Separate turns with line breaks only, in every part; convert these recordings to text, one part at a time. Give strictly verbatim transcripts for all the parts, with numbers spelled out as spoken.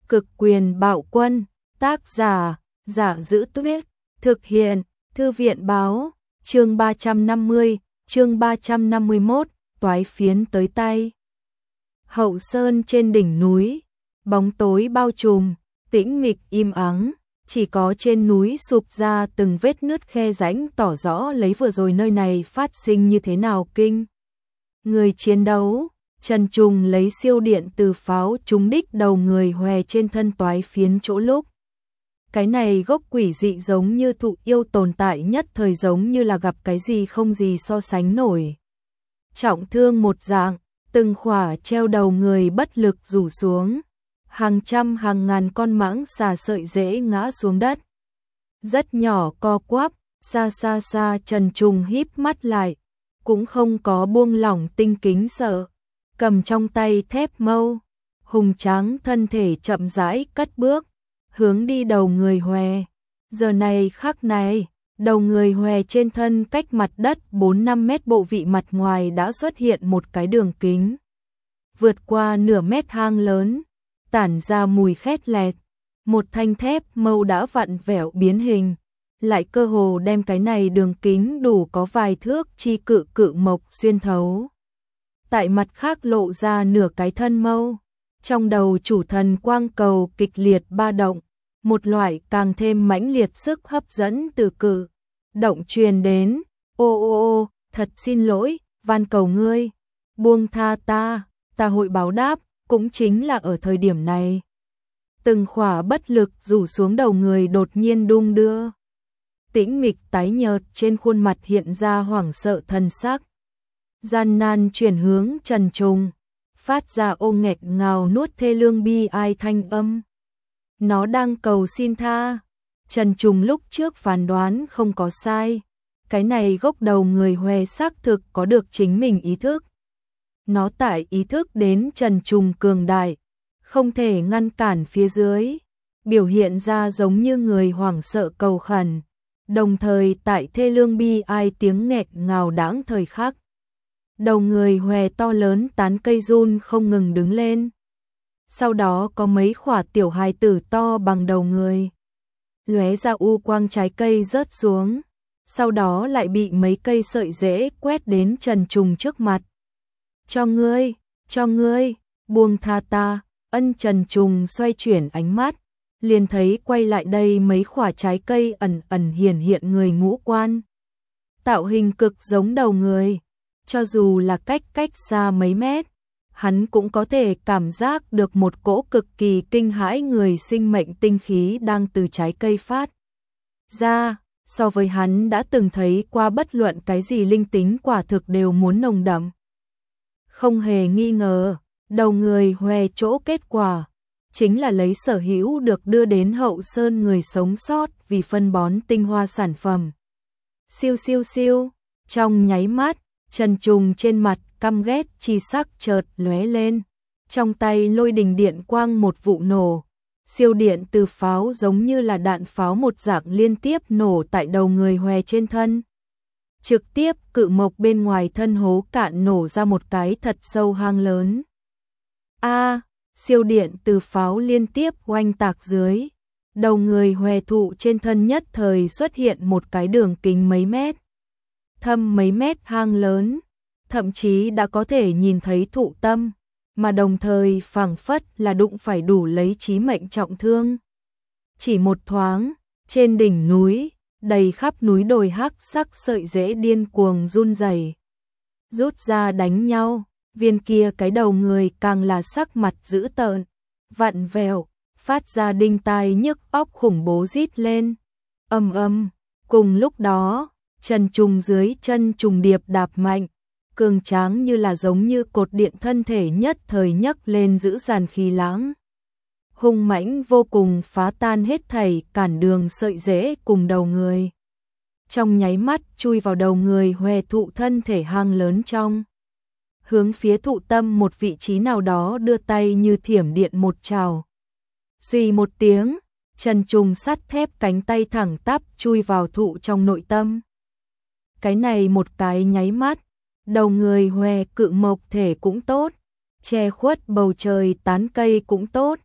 Cực quyền bạo quân, tác giả, Giả Giữ Tuyết, thực hiện, Thư viện báo, chương ba trăm năm mươi, chương ba trăm năm mươi mốt, toái phiến tới tay. Hậu sơn trên đỉnh núi, bóng tối bao trùm, tĩnh mịch im ắng, chỉ có trên núi sụp ra từng vết nứt khe rãnh tỏ rõ lấy vừa rồi nơi này phát sinh như thế nào kinh. Người chiến đấu, Trần Trùng lấy siêu điện từ pháo trúng đích đầu người hòe trên thân toái phiến chỗ lúc. Cái này gốc quỷ dị giống như thụ yêu tồn tại nhất thời, giống như là gặp cái gì không gì so sánh nổi. Trọng thương một dạng, từng khỏa treo đầu người bất lực rủ xuống. Hàng trăm hàng ngàn con mãng xà sợi rễ ngã xuống đất. Rất nhỏ co quắp, xa xa xa Trần Trùng híp mắt lại, cũng không có buông lỏng tinh kính sợ. Cầm trong tay thép mâu, hùng tráng thân thể chậm rãi cất bước, hướng đi đầu người hòe. Giờ này khắc này, đầu người hòe trên thân cách mặt đất bốn năm mét bộ vị mặt ngoài đã xuất hiện một cái đường kính. Vượt qua nửa mét hang lớn, tản ra mùi khét lẹt. Một thanh thép mâu đã vặn vẹo biến hình, lại cơ hồ đem cái này đường kính đủ có vài thước chi cự cự mộc xuyên thấu. Tại mặt khác lộ ra nửa cái thân mâu, trong đầu chủ thần quang cầu kịch liệt ba động, một loại càng thêm mãnh liệt sức hấp dẫn từ cự động truyền đến. Ô ô ô, thật xin lỗi, van cầu ngươi, buông tha ta, ta hội báo đáp. Cũng chính là ở thời điểm này, từng khỏa bất lực rủ xuống đầu người đột nhiên đung đưa. Tĩnh mịch tái nhợt trên khuôn mặt hiện ra hoảng sợ thần sắc. Gian nan chuyển hướng Trần Trùng, phát ra ô nghẹt ngào nuốt thê lương bi ai thanh âm. Nó đang cầu xin tha. Trần Trùng lúc trước phán đoán không có sai. Cái này gốc đầu người hòe xác thực có được chính mình ý thức. Nó tại ý thức đến Trần Trùng cường đại, không thể ngăn cản phía dưới, biểu hiện ra giống như người hoảng sợ cầu khẩn, đồng thời tại thê lương bi ai tiếng nghẹt ngào đãng thời khắc. Đầu người hòe to lớn tán cây run không ngừng đứng lên. Sau đó có mấy khỏa tiểu hài tử to bằng đầu người, lóe ra u quang trái cây rớt xuống, sau đó lại bị mấy cây sợi rễ quét đến Trần Trùng trước mặt. Cho ngươi, cho ngươi, buông tha ta. Ân. Trần Trùng xoay chuyển ánh mắt, liền thấy quay lại đây mấy khỏa trái cây ẩn ẩn hiển hiện người ngũ quan. Tạo hình cực giống đầu người, cho dù là cách cách xa mấy mét, hắn cũng có thể cảm giác được một cỗ cực kỳ kinh hãi người sinh mệnh tinh khí đang từ trái cây phát ra, so với hắn đã từng thấy qua bất luận cái gì linh tính quả thực đều muốn nồng đậm. Không hề nghi ngờ, đầu người hòe chỗ kết quả chính là lấy sở hữu được đưa đến hậu sơn người sống sót vì phân bón tinh hoa sản phẩm. Siêu siêu siêu, trong nháy mắt, Trần Trùng trên mặt căm ghét chi sắc chợt lóe lên, trong tay lôi đình điện quang một vụ nổ, siêu điện từ pháo giống như là đạn pháo một dạng liên tiếp nổ tại đầu người hòe trên thân. Trực tiếp cự mộc bên ngoài thân hố cạn nổ ra một cái thật sâu hang lớn. A, à, siêu điện từ pháo liên tiếp oanh tạc dưới, đầu người hòe thụ trên thân nhất thời xuất hiện một cái đường kính mấy mét, thâm mấy mét hang lớn, thậm chí đã có thể nhìn thấy thụ tâm, mà đồng thời phảng phất là đụng phải đủ lấy chí mệnh trọng thương. Chỉ một thoáng, trên đỉnh núi, đầy khắp núi đồi hắc sắc sợi rễ điên cuồng run rẩy, rút ra đánh nhau. Viên kia cái đầu người càng là sắc mặt dữ tợn, vặn vẹo, phát ra đinh tai nhức óc khủng bố rít lên. Ầm ầm, cùng lúc đó, Trần Trùng dưới chân trùng điệp đạp mạnh, cường tráng như là giống như cột điện thân thể nhất thời nhấc lên giữ dàn khí lãng. Hung mãnh vô cùng phá tan hết thảy cản đường sợi rễ cùng đầu người. Trong nháy mắt chui vào đầu người hòe thụ thân thể hang lớn trong. Hướng phía thụ tâm một vị trí nào đó đưa tay như thiểm điện một trào. Xì một tiếng, Trần Trùng sắt thép cánh tay thẳng tắp chui vào thụ trong nội tâm. Cái này một cái nháy mắt, đầu người hòe cự mộc thể cũng tốt, che khuất bầu trời tán cây cũng tốt,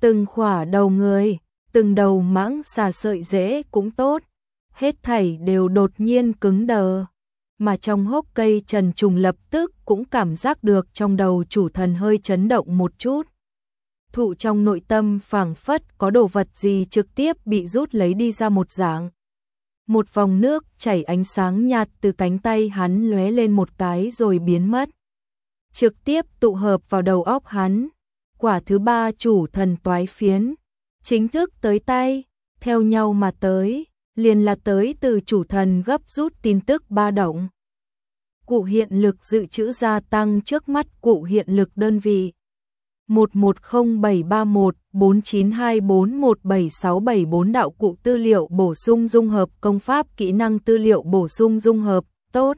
Từng khỏa đầu người, từng đầu mãng xà sợi rễ cũng tốt, hết thảy đều đột nhiên cứng đờ. Mà trong hốc cây Trần Trùng lập tức cũng cảm giác được trong đầu chủ thần hơi chấn động một chút. Thụ trong nội tâm phảng phất có đồ vật gì trực tiếp bị rút lấy đi ra một dạng. Một vòng nước chảy ánh sáng nhạt từ cánh tay hắn lóe lên một cái rồi biến mất. Trực tiếp tụ hợp vào đầu óc hắn. Quả thứ ba chủ thần toái phiến, chính thức tới tay, theo nhau mà tới, liền là tới từ chủ thần gấp rút tin tức ba động. Cụ hiện lực dự trữ gia tăng trước mắt cụ hiện lực đơn vị. một một không bảy ba một bốn chín hai bốn một bảy sáu bảy bốn đạo cụ tư liệu bổ sung dung hợp công pháp kỹ năng tư liệu bổ sung dung hợp, tốt.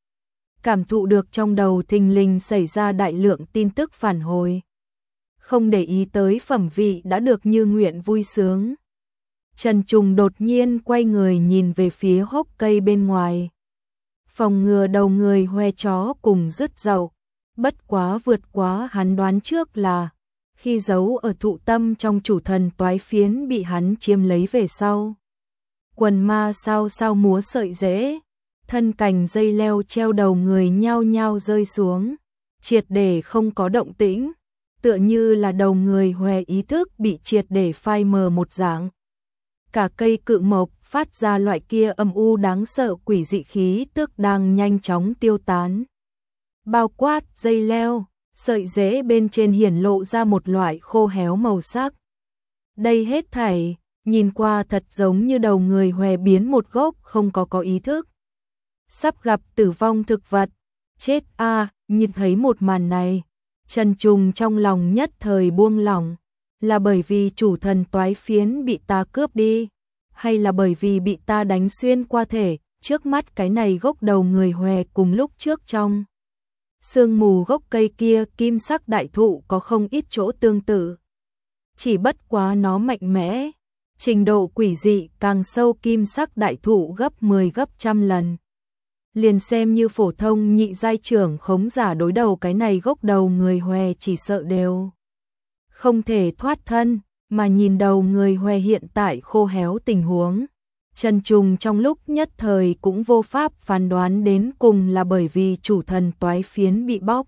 Cảm thụ được trong đầu thình lình xảy ra đại lượng tin tức phản hồi. Không để ý tới phẩm vị đã được như nguyện vui sướng. Trần Trùng đột nhiên quay người nhìn về phía hốc cây bên ngoài. Phòng ngừa đầu người hoe chó cùng rứt dậu. Bất quá vượt quá hắn đoán trước là khi giấu ở thụ tâm trong chủ thần toái phiến bị hắn chiếm lấy về sau. Quần ma sao sao múa sợi rễ, thân cành dây leo treo đầu người nhao nhao rơi xuống, triệt để không có động tĩnh, tựa như là đầu người hoe ý thức bị triệt để phai mờ một dạng. Cả cây cự mộc phát ra loại kia âm u đáng sợ quỷ dị khí tức đang nhanh chóng tiêu tán. Bao quát dây leo, sợi rễ bên trên hiển lộ ra một loại khô héo màu sắc. Đây hết thảy, nhìn qua thật giống như đầu người hoe biến một gốc không có có ý thức. Sắp gặp tử vong thực vật, chết a, à, nhìn thấy một màn này, Trần Trùng trong lòng nhất thời buông lỏng, là bởi vì chủ thần toái phiến bị ta cướp đi, hay là bởi vì bị ta đánh xuyên qua thể, trước mắt cái này gốc đầu người hoe cùng lúc trước trong. Sương mù gốc cây kia kim sắc đại thụ có không ít chỗ tương tự. Chỉ bất quá nó mạnh mẽ, trình độ quỷ dị càng sâu kim sắc đại thụ gấp mười gấp trăm lần. Liền xem như phổ thông nhị giai trưởng khống giả đối đầu cái này gốc đầu người hoe chỉ sợ đều không thể thoát thân, mà nhìn đầu người hoe hiện tại khô héo tình huống. Trần Trùng trong lúc nhất thời cũng vô pháp phán đoán đến cùng là bởi vì chủ thần toái phiến bị bóc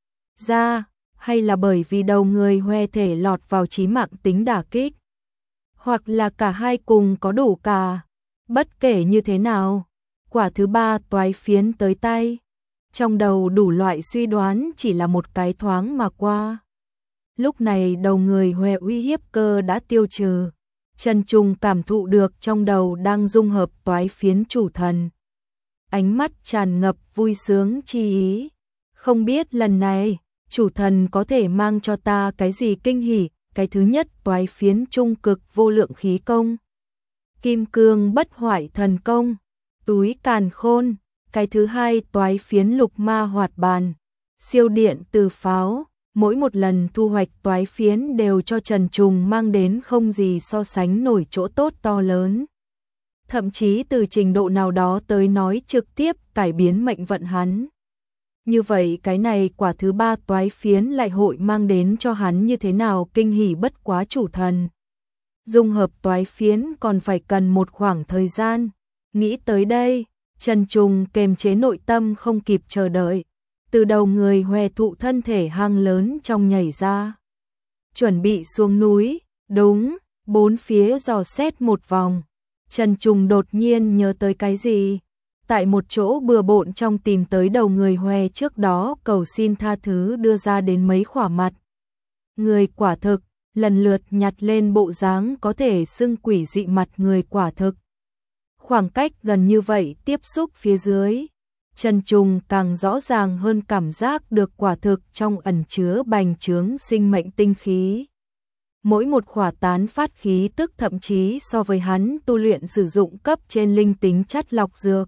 ra, hay là bởi vì đầu người hoe thể lọt vào chí mạng tính đả kích, hoặc là cả hai cùng có đủ cả. Bất kể như thế nào, quả thứ ba toái phiến tới tay, trong đầu đủ loại suy đoán chỉ là một cái thoáng mà qua. Lúc này đầu người hoe uy hiếp cơ đã tiêu trừ. Trần Trùng cảm thụ được trong đầu đang dung hợp toái phiến chủ thần. Ánh mắt tràn ngập vui sướng chi ý. Không biết lần này, chủ thần có thể mang cho ta cái gì kinh hỉ. Cái thứ nhất toái phiến trung cực vô lượng khí công. Kim cương bất hoại thần công. Túi càn khôn. Cái thứ hai toái phiến lục ma hoạt bàn. Siêu điện từ pháo. Mỗi một lần thu hoạch toái phiến đều cho Trần Trùng mang đến không gì so sánh nổi chỗ tốt to lớn. Thậm chí từ trình độ nào đó tới nói trực tiếp cải biến mệnh vận hắn. Như vậy cái này quả thứ ba toái phiến lại hội mang đến cho hắn như thế nào kinh hỉ bất quá chủ thần. Dung hợp toái phiến còn phải cần một khoảng thời gian. Nghĩ tới đây, Trần Trùng kềm chế nội tâm không kịp chờ đợi. Từ đầu người hoe thụ thân thể hang lớn trong nhảy ra. Chuẩn bị xuống núi, đúng, bốn phía dò xét một vòng. Trần Trùng đột nhiên nhớ tới cái gì? Tại một chỗ bừa bộn trong tìm tới đầu người hoe trước đó cầu xin tha thứ đưa ra đến mấy khỏa mặt. Người quả thực, lần lượt nhặt lên bộ dáng có thể xưng quỷ dị mặt người quả thực. Khoảng cách gần như vậy tiếp xúc phía dưới. Trần Trùng càng rõ ràng hơn cảm giác được quả thực trong ẩn chứa bành trướng sinh mệnh tinh khí. Mỗi một khỏa tán phát khí tức thậm chí so với hắn tu luyện sử dụng cấp trên linh tính chất lọc dược.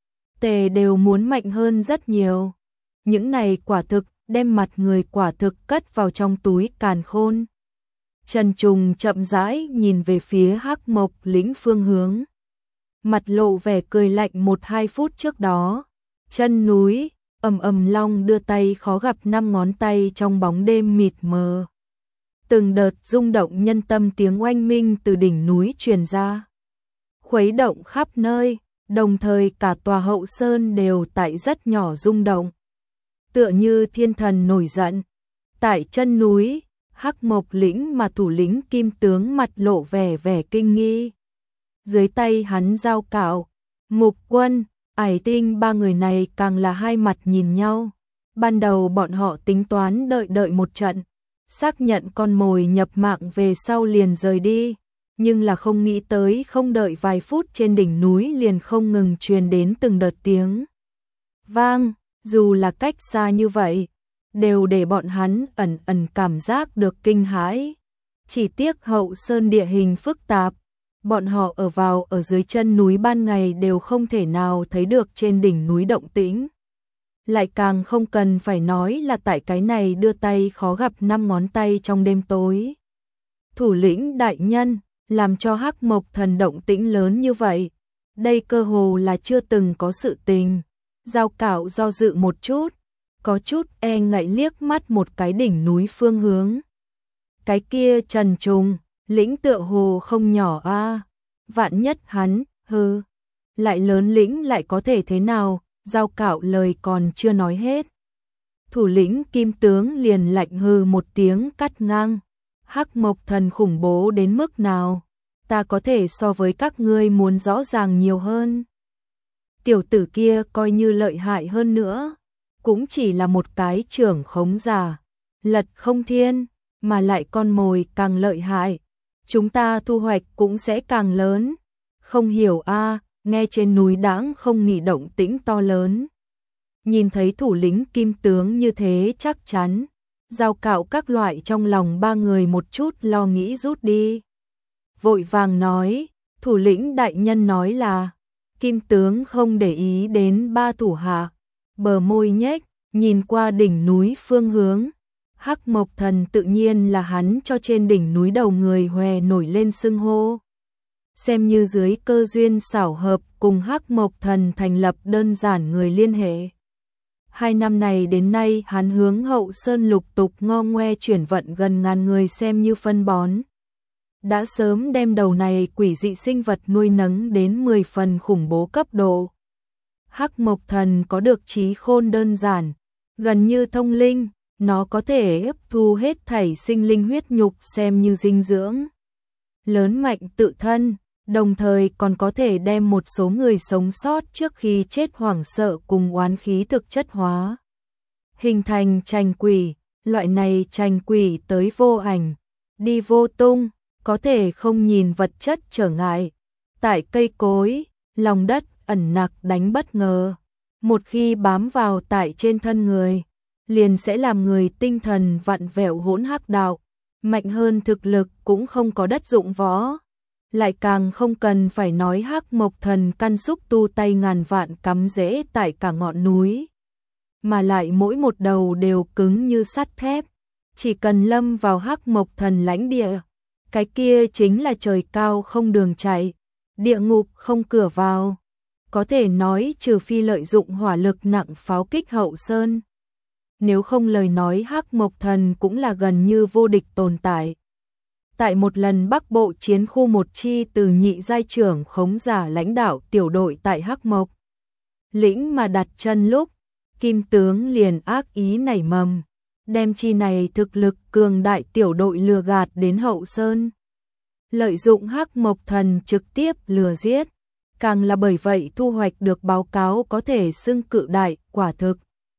Tề đều muốn mạnh hơn rất nhiều. Những này quả thực đem mặt người quả thực cất vào trong túi càn khôn. Trần Trùng chậm rãi nhìn về phía Hắc Mộc lĩnh phương hướng. Mặt lộ vẻ cười lạnh một hai phút trước đó. Chân núi, ầm ầm long đưa tay khó gặp năm ngón tay trong bóng đêm mịt mờ. từng đợt rung động nhân tâm tiếng oanh minh từ đỉnh núi truyền ra, khuấy động khắp nơi, đồng thời cả tòa Hậu Sơn đều tại rất nhỏ rung động. Tựa như thiên thần nổi giận. Tại chân núi, Hắc Mộc lĩnh mà thủ lĩnh Kim tướng mặt lộ vẻ vẻ kinh nghi. Dưới tay hắn Dao Cạo, Mục Quân, Ải Tinh ba người này càng là hai mặt nhìn nhau. Ban đầu bọn họ tính toán đợi đợi một trận, xác nhận con mồi nhập mạng về sau liền rời đi, nhưng là không nghĩ tới không đợi vài phút trên đỉnh núi liền không ngừng truyền đến từng đợt tiếng vang, dù là cách xa như vậy, đều để bọn hắn ẩn ẩn cảm giác được kinh hãi. Chỉ tiếc Hậu Sơn địa hình phức tạp, bọn họ ở vào ở dưới chân núi ban ngày đều không thể nào thấy được trên đỉnh núi động tĩnh. Lại càng không cần phải nói là tại cái này đưa tay khó gặp năm ngón tay trong đêm tối. Thủ lĩnh đại nhân, làm cho Hắc Mộc Thần động tĩnh lớn như vậy, đây cơ hồ là chưa từng có sự tình. Dao Cạo do dự một chút, có chút e ngại liếc mắt một cái đỉnh núi phương hướng. Cái kia trần trùng, lĩnh tựa hồ không nhỏ a, vạn nhất hắn, hừ, lại lớn lĩnh lại có thể thế nào? Dao Cạo lời còn chưa nói hết, thủ lĩnh Kim tướng liền lạnh hừ một tiếng cắt ngang. Hắc Mộc Thần khủng bố đến mức nào, ta có thể so với các ngươi muốn rõ ràng nhiều hơn. Tiểu tử kia coi như lợi hại hơn nữa, cũng chỉ là một cái trưởng khống giả, lật không thiên, mà lại con mồi càng lợi hại, chúng ta thu hoạch cũng sẽ càng lớn. Không hiểu a, nghe trên núi đãng không nghỉ động tĩnh to lớn. Nhìn thấy thủ lĩnh Kim tướng như thế chắc chắn, Dao Cạo các loại trong lòng ba người một chút lo nghĩ rút đi. Vội vàng nói, thủ lĩnh đại nhân nói là, Kim tướng không để ý đến ba thủ hạ, bờ môi nhếch, nhìn qua đỉnh núi phương hướng. Hắc Mộc Thần tự nhiên là hắn cho trên đỉnh núi đầu người hòe nổi lên xưng hô. Xem như dưới cơ duyên xảo hợp cùng Hắc Mộc Thần thành lập đơn giản người liên hệ. Hai năm này đến nay hắn hướng Hậu Sơn lục tục ngo ngoe chuyển vận gần ngàn người xem như phân bón. Đã sớm đem đầu này quỷ dị sinh vật nuôi nấng đến mười phần khủng bố cấp độ. Hắc Mộc Thần có được trí khôn đơn giản, gần như thông linh, nó có thể hấp thu hết thảy sinh linh huyết nhục xem như dinh dưỡng. Lớn mạnh tự thân, đồng thời còn có thể đem một số người sống sót trước khi chết hoảng sợ cùng oán khí thực chất hóa. Hình thành trành quỷ, loại này trành quỷ tới vô ảnh, đi vô tung, có thể không nhìn vật chất trở ngại. Tại cây cối, lòng đất ẩn nặc đánh bất ngờ. Một khi bám vào tại trên thân người, liền sẽ làm người tinh thần vặn vẹo hỗn hắc đạo. Mạnh hơn thực lực cũng không có đất dụng võ. Lại càng không cần phải nói Hắc Mộc Thần căn xúc tu tay ngàn vạn cắm rễ tại cả ngọn núi. Mà lại mỗi một đầu đều cứng như sắt thép. Chỉ cần lâm vào Hắc Mộc Thần lãnh địa, cái kia chính là trời cao không đường chạy, địa ngục không cửa vào. Có thể nói trừ phi lợi dụng hỏa lực nặng pháo kích Hậu Sơn. Nếu không lời nói Hắc Mộc Thần cũng là gần như vô địch tồn tại. Tại một lần Bắc Bộ chiến khu một chi từ nhị giai trưởng khống giả lãnh đạo tiểu đội tại Hắc Mộc lĩnh mà đặt chân lúc, Kim tướng liền ác ý nảy mầm, đem chi này thực lực cường đại tiểu đội lừa gạt đến Hậu Sơn. Lợi dụng Hắc Mộc Thần trực tiếp lừa giết, càng là bởi vậy thu hoạch được báo cáo có thể xưng cự đại, quả thực.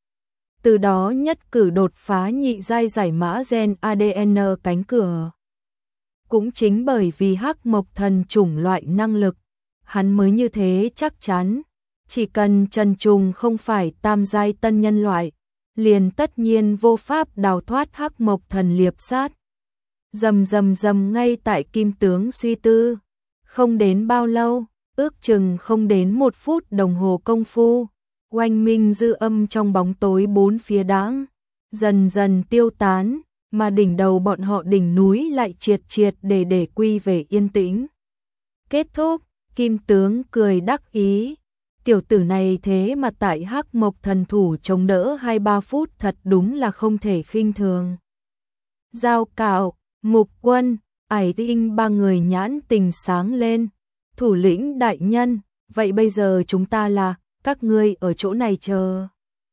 Từ đó nhất cử đột phá nhị giai giải mã gen a đê en cánh cửa. Cũng chính bởi vì Hắc Mộc Thần chủng loại năng lực, hắn mới như thế chắc chắn, chỉ cần Trần Trùng không phải tam giai tân nhân loại, liền tất nhiên vô pháp đào thoát Hắc Mộc Thần liệp sát. Rầm rầm rầm ngay tại Kim tướng suy tư, không đến bao lâu, ước chừng không đến một phút đồng hồ công phu, oanh minh dư âm trong bóng tối bốn phía đãng, dần dần tiêu tán, mà đỉnh đầu bọn họ đỉnh núi lại triệt triệt để để quy về yên tĩnh. Kết thúc, Kim tướng cười đắc ý, tiểu tử này thế mà tại Hắc Mộc Thần thủ chống đỡ hai ba phút thật đúng là không thể khinh thường. Dao Cạo, Mục Quân, Ải Tinh ba người nhãn tình sáng lên. Thủ lĩnh đại nhân, vậy bây giờ chúng ta là, các ngươi ở chỗ này chờ.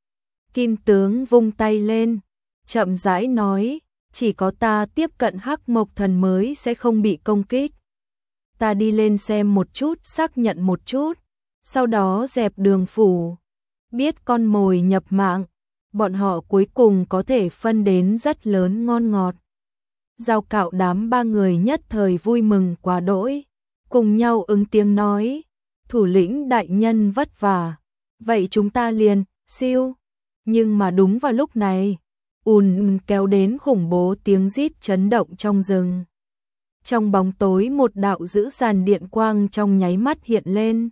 Kim tướng vung tay lên, chậm rãi nói, chỉ có ta tiếp cận Hắc Mộc Thần mới sẽ không bị công kích. Ta đi lên xem một chút, xác nhận một chút, sau đó dẹp đường phủ. Biết con mồi nhập mạng, bọn họ cuối cùng có thể phân đến rất lớn ngon ngọt. Giao Cạo đám ba người nhất thời vui mừng quá đỗi, cùng nhau ứng tiếng nói, thủ lĩnh đại nhân vất vả, vậy chúng ta liền, siêu. Nhưng mà đúng vào lúc này, ùn kéo đến khủng bố tiếng rít chấn động trong rừng. Trong bóng tối một đạo dữ dằn điện quang trong nháy mắt hiện lên.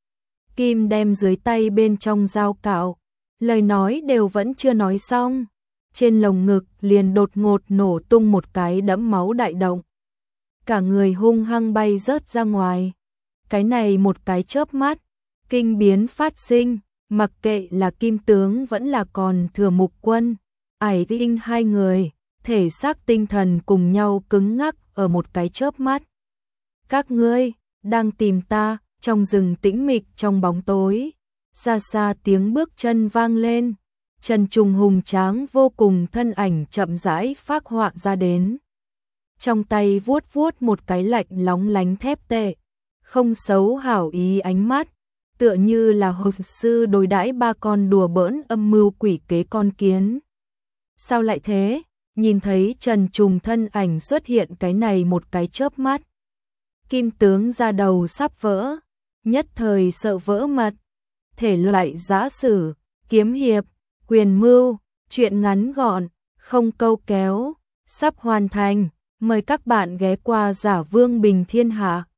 Kim đem dưới tay bên trong Giao Cạo, lời nói đều vẫn chưa nói xong. Trên lồng ngực liền đột ngột nổ tung một cái đẫm máu đại động. Cả người hung hăng bay rớt ra ngoài. Cái này một cái chớp mắt, kinh biến phát sinh, mặc kệ là Kim tướng vẫn là còn thừa Mục Quân, Ải Tinh hai người, thể xác tinh thần cùng nhau cứng ngắc ở một cái chớp mắt. Các ngươi đang tìm ta? Trong rừng tĩnh mịch trong bóng tối, xa xa tiếng bước chân vang lên. Trần Trùng hùng tráng vô cùng thân ảnh chậm rãi phác họa ra đến. Trong tay vuốt vuốt một cái lạnh lóng lánh thép tệ, không xấu hảo ý ánh mắt, tựa như là hồn sư đối đãi ba con đùa bỡn âm mưu quỷ kế con kiến. Sao lại thế? Nhìn thấy Trần Trùng thân ảnh xuất hiện cái này một cái chớp mắt. Kim tướng ra đầu sắp vỡ, nhất thời sợ vỡ mật. Thể loại giã sử, kiếm hiệp, quyền mưu, truyện ngắn gọn, không câu kéo, sắp hoàn thành. Mời các bạn ghé qua Giả Vương Bình Thiên Hạ.